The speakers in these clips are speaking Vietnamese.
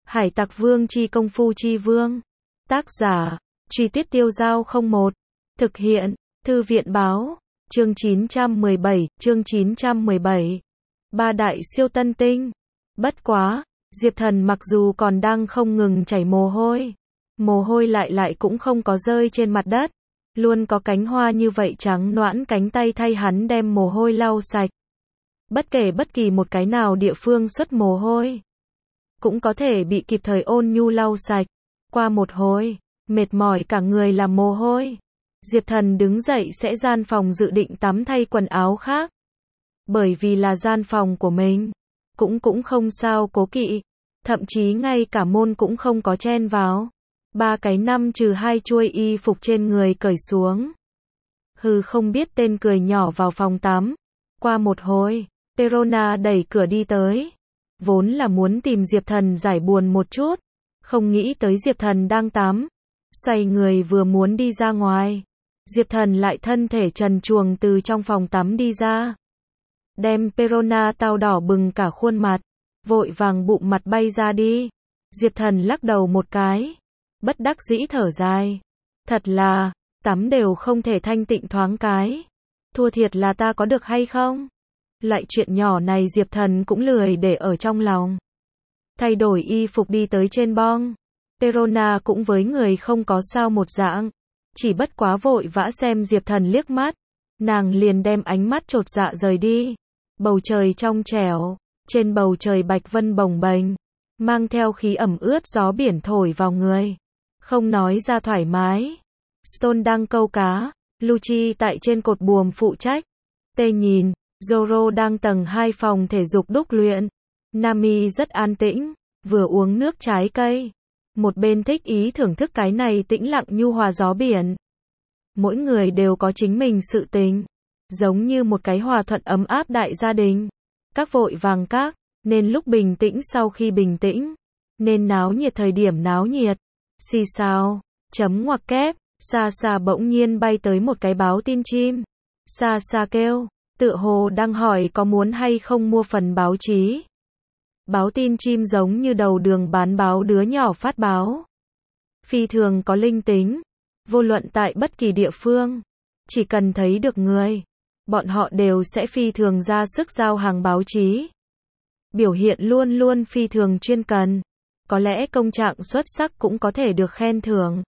Hải Tặc Vương chi công phu chi vương. Tác giả, Truy Tuyết Tiêu Dao 01. Thực hiện, Thư viện báo. Chương 917. Ba đại siêu tân tinh. Bất quá, Diệp Thần mặc dù còn đang không ngừng chảy mồ hôi lại cũng không có rơi trên mặt đất. Luôn có cánh hoa như vậy trắng nõn cánh tay thay hắn đem mồ hôi lau sạch. Bất kể bất kỳ một cái nào địa phương xuất mồ hôi, cũng có thể bị kịp thời ôn nhu lau sạch. Qua một hồi, mệt mỏi cả người làm mồ hôi, Diệp Thần đứng dậy sẽ gian phòng dự định tắm thay quần áo khác. Bởi vì là gian phòng của mình, cũng không sao cố kỵ, thậm chí ngay cả môn cũng không có chen vào. 3 cái 5 trừ 2 chuôi y phục trên người cởi xuống. Không biết tên cười nhỏ vào phòng tắm. Qua một hồi, Perona đẩy cửa đi tới. Vốn là muốn tìm Diệp Thần giải buồn một chút, không nghĩ tới Diệp Thần đang tắm. Xoay người vừa muốn đi ra ngoài, Diệp Thần lại thân thể trần truồng từ trong phòng tắm đi ra. Đem Perona tao đỏ bừng cả khuôn mặt, vội vàng bụng mặt bay ra đi. Diệp Thần lắc đầu một cái, bất đắc dĩ thở dài. Thật là, tắm đều không thể thanh tịnh thoáng cái. Thua thiệt là ta có được hay không? Loại chuyện nhỏ này Diệp Thần cũng lười để ở trong lòng. Thay đổi y phục đi tới trên bong. Perona cũng với người không có sao một dạng. Chỉ bất quá vội vã xem Diệp Thần liếc mắt. Nàng liền đem ánh mắt chột dạ rời đi. Bầu trời trong trẻo, trên bầu trời bạch vân bồng bềnh, mang theo khí ẩm ướt gió biển thổi vào người. Không nói ra thoải mái. Stone đang câu cá, Lucci tại trên cột buồm phụ trách. Tê nhìn, Zoro đang tầng 2 phòng thể dục đúc luyện. Nami rất an tĩnh, vừa uống nước trái cây. Một bên thích ý thưởng thức cái này tĩnh lặng nhu hòa gió biển. Mỗi người đều có chính mình sự tình, giống như một cái hòa thuận ấm áp đại gia đình. Các vội vàng các, nên lúc bình tĩnh sau khi bình tĩnh, nên náo nhiệt thời điểm náo nhiệt. Xì xào, chấm ngoặc kép, xa xa bỗng nhiên bay tới một cái báo tin chim. Xa xa kêu, tựa hồ đang hỏi có muốn hay không mua phần báo chí. Báo tin chim giống như đầu đường bán báo đứa nhỏ phát báo. Phi thường có linh tính, vô luận tại bất kỳ địa phương, chỉ cần thấy được người, bọn họ đều sẽ phi thường ra sức giao hàng báo chí. Biểu hiện luôn luôn phi thường chuyên cần. Có lẽ công trạng xuất sắc cũng có thể được khen thưởng.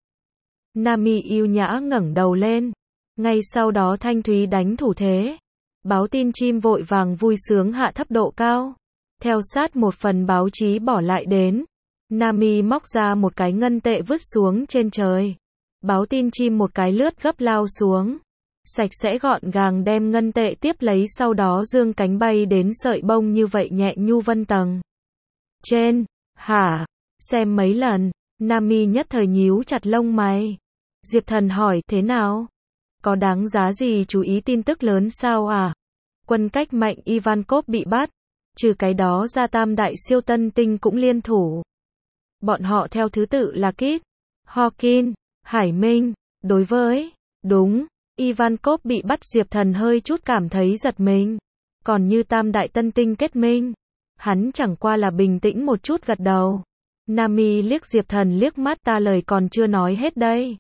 Nami yêu nhã ngẩng đầu lên. Ngay sau đó thanh thúy đánh thủ thế. Báo tin chim vội vàng vui sướng hạ thấp độ cao. Theo sát một phần báo chí bỏ lại đến. Nami móc ra một cái ngân tệ vứt xuống trên trời. Báo tin chim một cái lướt gấp lao xuống. Sạch sẽ gọn gàng đem ngân tệ tiếp lấy, sau đó dương cánh bay đến sợi bông như vậy nhẹ nhu vân tầng trên. Hả? Xem mấy lần, Nami nhất thời nhíu chặt lông mày. Diệp Thần hỏi, thế nào? Có đáng giá gì chú ý tin tức lớn sao à? Quân cách mạnh Ivankov bị bắt. Trừ cái đó ra tam đại siêu tân tinh cũng liên thủ. Bọn họ theo thứ tự là Kid, Hawkin, Hải Minh. Đối với, đúng, Ivankov bị bắt, Diệp Thần hơi chút cảm thấy giật mình. Còn như tam đại tân tinh kết minh, hắn chẳng qua là bình tĩnh một chút gật đầu. Nami liếc Diệp Thần liếc mắt, ta lời còn chưa nói hết đây.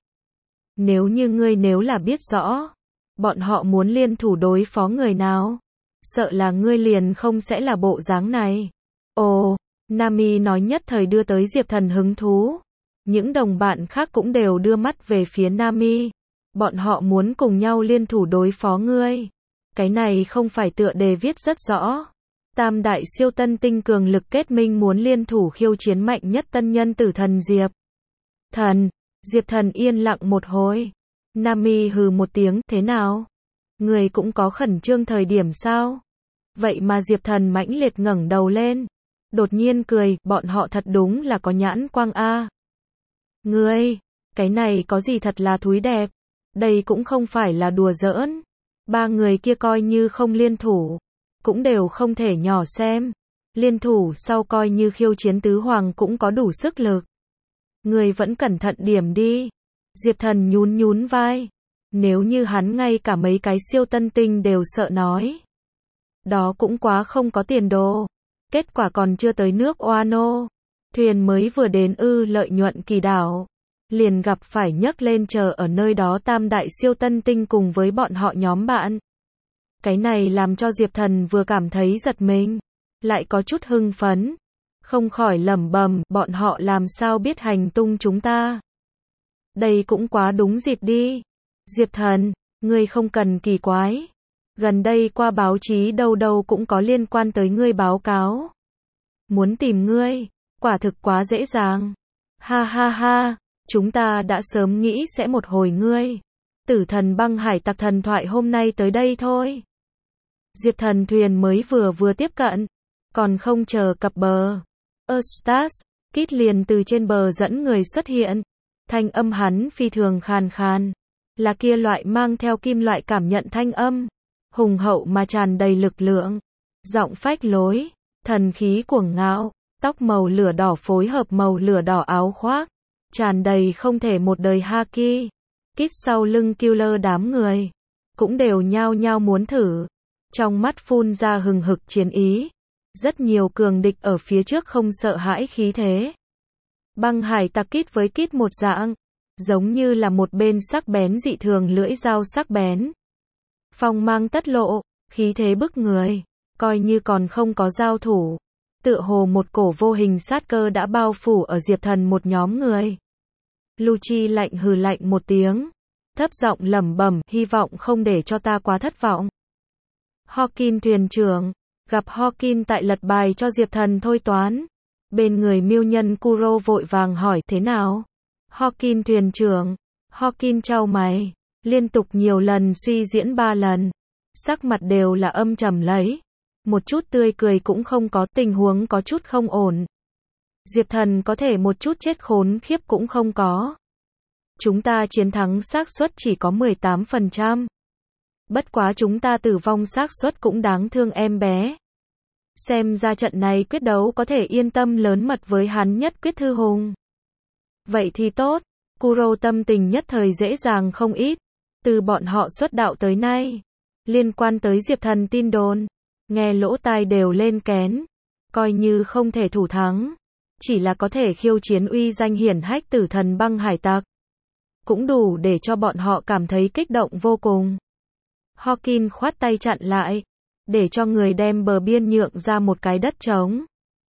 Nếu như ngươi nếu là biết rõ, bọn họ muốn liên thủ đối phó người nào, sợ là ngươi liền không sẽ là bộ dáng này. Ồ, Nami nói nhất thời đưa tới Diệp Thần hứng thú. Những đồng bạn khác cũng đều đưa mắt về phía Nami. Bọn họ muốn cùng nhau liên thủ đối phó ngươi. Cái này không phải tựa đề viết rất rõ. Tam đại siêu tân tinh cường lực kết minh muốn liên thủ khiêu chiến mạnh nhất tân nhân tử thần Diệp Thần. Diệp Thần yên lặng một hồi. Nami hừ một tiếng, thế nào? Người cũng có khẩn trương thời điểm sao? Vậy mà Diệp Thần mãnh liệt ngẩng đầu lên. Đột nhiên cười, bọn họ thật đúng là có nhãn quang a. Ngươi, cái này có gì thật là thúi đẹp. Đây cũng không phải là đùa giỡn. 3 người kia coi như không liên thủ, cũng đều không thể nhỏ xem. Liên thủ sau coi như khiêu chiến tứ hoàng cũng có đủ sức lực. Người vẫn cẩn thận điểm đi. Diệp Thần nhún vai. Nếu như hắn ngay cả mấy cái siêu tân tinh đều sợ nói, đó cũng quá không có tiền đồ. Kết quả còn chưa tới nước Oano. Thuyền mới vừa đến Lợi Nhuận Kỳ đảo, liền gặp phải nhấc lên chờ ở nơi đó tam đại siêu tân tinh cùng với bọn họ nhóm bạn. Cái này làm cho Diệp Thần vừa cảm thấy giật mình, lại có chút hưng phấn, không khỏi lẩm bẩm, bọn họ làm sao biết hành tung chúng ta? Đây cũng quá đúng dịp đi. Diệp Thần, ngươi không cần kỳ quái. Gần đây qua báo chí đâu đâu cũng có liên quan tới ngươi báo cáo. Muốn tìm ngươi, quả thực quá dễ dàng. Ha ha ha, chúng ta đã sớm nghĩ sẽ một hồi ngươi. Tử thần băng hải tặc thần thoại hôm nay tới đây thôi. Diệp Thần thuyền mới vừa tiếp cận, còn không chờ cập bờ. Eustace, Kit liền từ trên bờ dẫn người xuất hiện. Thanh âm hắn phi thường khàn khàn, là kia loại mang theo kim loại cảm nhận thanh âm, hùng hậu mà tràn đầy lực lượng, giọng phách lối, thần khí cuồng ngạo, tóc màu lửa đỏ phối hợp màu lửa đỏ áo khoác, tràn đầy không thể một đời haki. Kit sau lưng Killer đám người cũng đều nhao nhao muốn thử, trong mắt phun ra hừng hực chiến ý. Rất nhiều cường địch ở phía trước không sợ hãi khí thế. Băng hải tặc Kit với Kit một dạng, giống như là một bên sắc bén dị thường lưỡi dao sắc bén. Phong mang tất lộ, khí thế bức người, coi như còn không có giao thủ. Tựa hồ một cổ vô hình sát cơ đã bao phủ ở Diệp Thần một nhóm người. Lucci lạnh hừ lạnh một tiếng, thấp giọng lẩm bẩm, hy vọng không để cho ta quá thất vọng. Hawkin thuyền trưởng, gặp Hawkin tại lật bài cho Diệp Thần thôi toán. Bên người miêu nhân Kuro vội vàng hỏi thế nào? Hawkin thuyền trưởng, Hawkin chau mày, liên tục nhiều lần suy diễn 3 lần. Sắc mặt đều là âm trầm lấy. Một chút tươi cười cũng không có, tình huống có chút không ổn. Diệp Thần có thể một chút chết khốn khiếp cũng không có. Chúng ta chiến thắng xác suất chỉ có 18%. Bất quá chúng ta tử vong xác suất cũng đáng thương em bé. Xem ra trận này quyết đấu có thể yên tâm lớn mật với hắn nhất quyết thư hùng. Vậy thì tốt, Kuro tâm tình nhất thời dễ dàng không ít. Từ bọn họ xuất đạo tới nay, liên quan tới Diệp Thần tin đồn, nghe lỗ tai đều lên kén. Coi như không thể thủ thắng, chỉ là có thể khiêu chiến uy danh hiển hách tử thần băng hải tặc, cũng đủ để cho bọn họ cảm thấy kích động vô cùng. Hawkin khoát tay chặn lại, để cho người đem bờ biên nhượng ra một cái đất trống,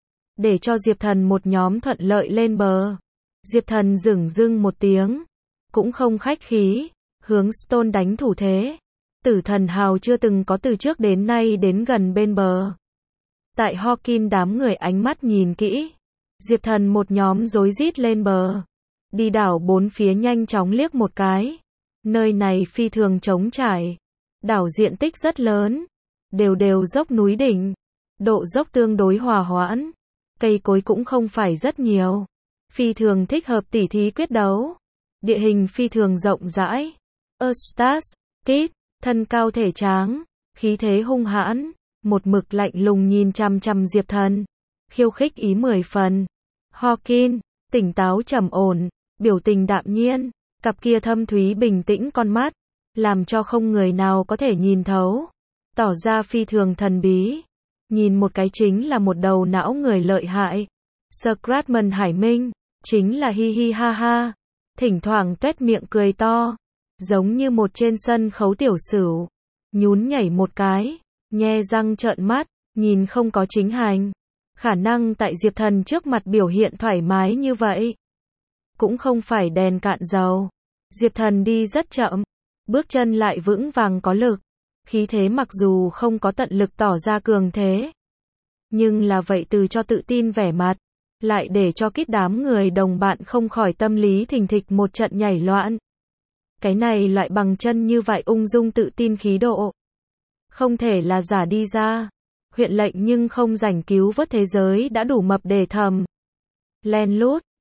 để cho Diệp Thần một nhóm thuận lợi lên bờ. Diệp Thần dửng dưng một tiếng, cũng không khách khí, hướng Stone đánh thủ thế. Tử thần hào chưa từng có từ trước đến nay đến gần bên bờ. Tại Hawkin đám người ánh mắt nhìn kỹ, Diệp Thần một nhóm rối rít lên bờ. Đi đảo bốn phía nhanh chóng liếc một cái. Nơi này phi thường trống trải. Đảo diện tích rất lớn, đều dốc núi đỉnh, độ dốc tương đối hòa hoãn, cây cối cũng không phải rất nhiều, phi thường thích hợp tỉ thí quyết đấu, địa hình phi thường rộng rãi. Eustace, Kit, thân cao thể tráng, khí thế hung hãn, một mực lạnh lùng nhìn chằm chằm Diệp Thần, khiêu khích ý 10 phần. Hawkin, tỉnh táo trầm ổn, biểu tình đạm nhiên, cặp kia thâm thúy bình tĩnh con mắt, làm cho không người nào có thể nhìn thấu, tỏ ra phi thường thần bí. Nhìn một cái chính là một đầu não người lợi hại. Scratman Hải Minh, chính là hi hi ha ha, thỉnh thoảng tuét miệng cười to, giống như một trên sân khấu tiểu sửu, nhún nhảy một cái, nhe răng trợn mắt, nhìn không có chính hành. Khả năng tại Diệp Thần trước mặt biểu hiện thoải mái như vậy, cũng không phải đèn cạn dầu. Diệp Thần đi rất chậm, bước chân lại vững vàng có lực, khí thế mặc dù không có tận lực tỏ ra cường thế, nhưng là vậy từ cho tự tin vẻ mặt, lại để cho Kit đám người đồng bạn không khỏi tâm lý thình thịch một trận nhảy loạn. Cái này loại bằng chân như vậy ung dung tự tin khí độ, không thể là giả đi ra. Huyện lệnh nhưng không rảnh cứu vớt thế giới đã đủ mập để thầm. Len lút,